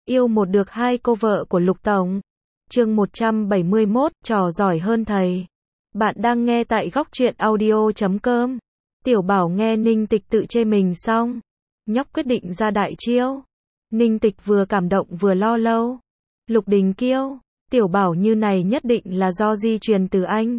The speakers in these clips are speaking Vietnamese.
Yêu một được hai cô vợ của Lục Tổng. Chương 171, trò giỏi hơn thầy. Bạn đang nghe tại góc truyện audio.com. Tiểu Bảo nghe Ninh Tịch tự chê mình xong, nhóc quyết định ra đại chiêu. Ninh Tịch vừa cảm động vừa lo lâu. Lục Đình Kiêu, Tiểu Bảo như này nhất định là do di truyền từ anh.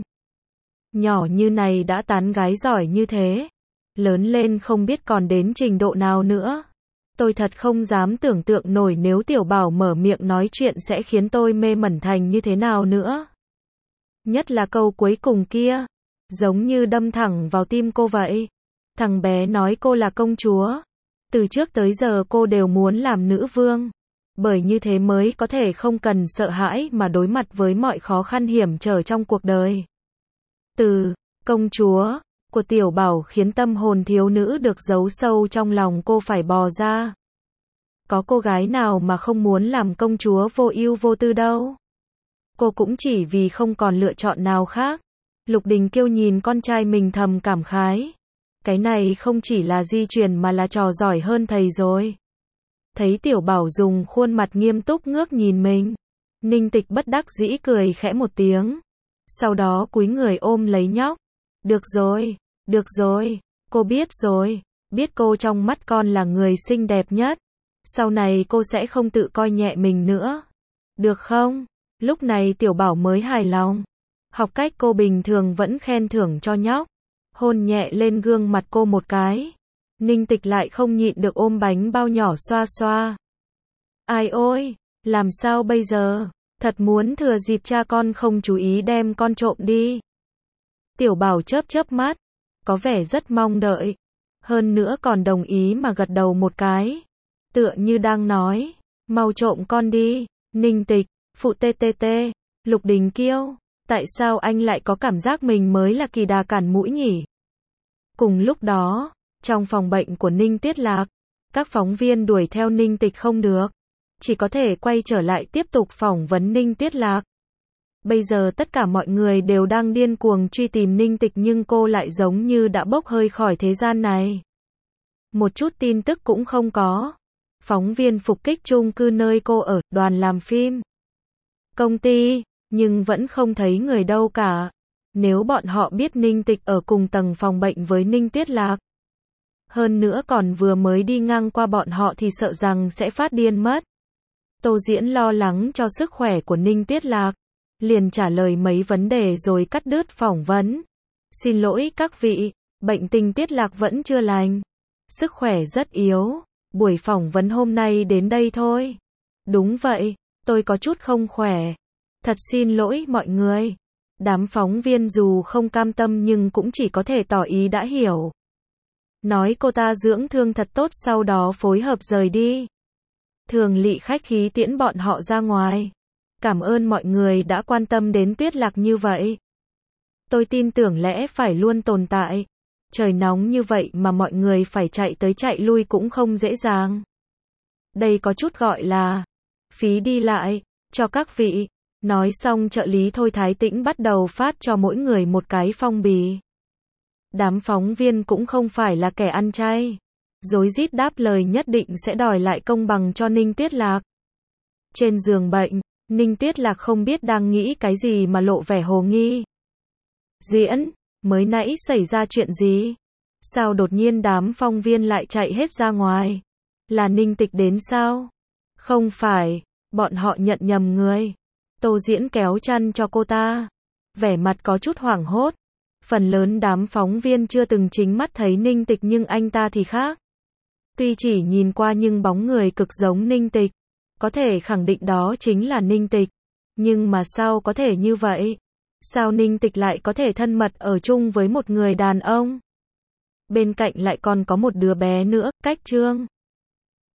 Nhỏ như này đã tán gái giỏi như thế, lớn lên không biết còn đến trình độ nào nữa. Tôi thật không dám tưởng tượng nổi nếu Tiểu Bảo mở miệng nói chuyện sẽ khiến tôi mê mẩn thành như thế nào nữa. Nhất là câu cuối cùng kia, giống như đâm thẳng vào tim cô vậy. Thằng bé nói cô là công chúa. Từ trước tới giờ cô đều muốn làm nữ vương. Bởi như thế mới có thể không cần sợ hãi mà đối mặt với mọi khó khăn hiểm trở trong cuộc đời. Từ công chúa của Tiểu Bảo khiến tâm hồn thiếu nữ được giấu sâu trong lòng cô phải bò ra. Có cô gái nào mà không muốn làm công chúa vô ưu vô tư đâu. Cô cũng chỉ vì không còn lựa chọn nào khác. Lục Đình Kiêu nhìn con trai mình thầm cảm khái. Cái này không chỉ là di truyền mà là trò giỏi hơn thầy rồi. Thấy Tiểu Bảo dùng khuôn mặt nghiêm túc ngước nhìn mình, Ninh Tịch bất đắc dĩ cười khẽ một tiếng. Sau đó cúi người ôm lấy nhóc. Được rồi, cô biết rồi, biết cô trong mắt con là người xinh đẹp nhất. Sau này cô sẽ không tự coi nhẹ mình nữa. Được không? Lúc này Tiểu Bảo mới hài lòng. Học cách cô bình thường vẫn khen thưởng cho nhóc. Hôn nhẹ lên gương mặt cô một cái. Ninh Tịch lại không nhịn được ôm bánh bao nhỏ xoa xoa. Ai ôi, làm sao bây giờ? Thật muốn thừa dịp cha con không chú ý đem con trộm đi. Tiểu Bảo chớp chớp mắt, có vẻ rất mong đợi. Hơn nữa còn đồng ý mà gật đầu một cái. Tựa như đang nói, mau trộm con đi. Ninh Tịch, phụ TTT, Lục Đình Kiêu, tại sao anh lại có cảm giác mình mới là kỳ đà cản mũi nhỉ? Cùng lúc đó, trong phòng bệnh của Ninh Tuyết Lạc, các phóng viên đuổi theo Ninh Tịch không được, chỉ có thể quay trở lại tiếp tục phỏng vấn Ninh Tuyết Lạc. Bây giờ tất cả mọi người đều đang điên cuồng truy tìm Ninh Tịch nhưng cô lại giống như đã bốc hơi khỏi thế gian này. Một chút tin tức cũng không có. Phóng viên phục kích chung cư nơi cô ở, đoàn làm phim, công ty, nhưng vẫn không thấy người đâu cả. Nếu bọn họ biết Ninh Tịch ở cùng tầng phòng bệnh với Ninh Tuyết Lạc, hơn nữa còn vừa mới đi ngang qua bọn họ thì sợ rằng sẽ phát điên mất. Tô Diễn lo lắng cho sức khỏe của Ninh Tuyết Lạc, liền trả lời mấy vấn đề rồi cắt đứt phỏng vấn. Xin lỗi các vị, bệnh tình Tuyết Lạc vẫn chưa lành, sức khỏe rất yếu, buổi phỏng vấn hôm nay đến đây thôi. Đúng vậy, tôi có chút không khỏe. Thật xin lỗi mọi người. Đám phóng viên dù không cam tâm nhưng cũng chỉ có thể tỏ ý đã hiểu. Nói cô ta dưỡng thương thật tốt sau đó phối hợp rời đi. Thường Lị khách khí tiễn bọn họ ra ngoài. Cảm ơn mọi người đã quan tâm đến Tuyết Lạc như vậy. Tôi tin tưởng lẽ phải luôn tồn tại. Trời nóng như vậy mà mọi người phải chạy tới chạy lui cũng không dễ dàng. Đây có chút gọi là phí đi lại, cho các vị. Nói xong trợ lý Thôi Thái Tĩnh bắt đầu phát cho mỗi người một cái phong bì. Đám phóng viên cũng không phải là kẻ ăn chay. Rối rít đáp lời nhất định sẽ đòi lại công bằng cho Ninh Tuyết Lạc. Trên giường bệnh, Ninh Tuyết Lạc không biết đang nghĩ cái gì mà lộ vẻ hồ nghi. Diễn, mới nãy xảy ra chuyện gì? Sao đột nhiên đám phóng viên lại chạy hết ra ngoài? Là Ninh Tịch đến sao? Không phải, bọn họ nhận nhầm người. Tô Diễn kéo chăn cho cô ta. Vẻ mặt có chút hoảng hốt. Phần lớn đám phóng viên chưa từng chính mắt thấy Ninh Tịch nhưng anh ta thì khác. Tuy chỉ nhìn qua nhưng bóng người cực giống Ninh Tịch. Có thể khẳng định đó chính là Ninh Tịch. Nhưng mà sao có thể như vậy? Sao Ninh Tịch lại có thể thân mật ở chung với một người đàn ông? Bên cạnh lại còn có một đứa bé nữa, Cách Trương.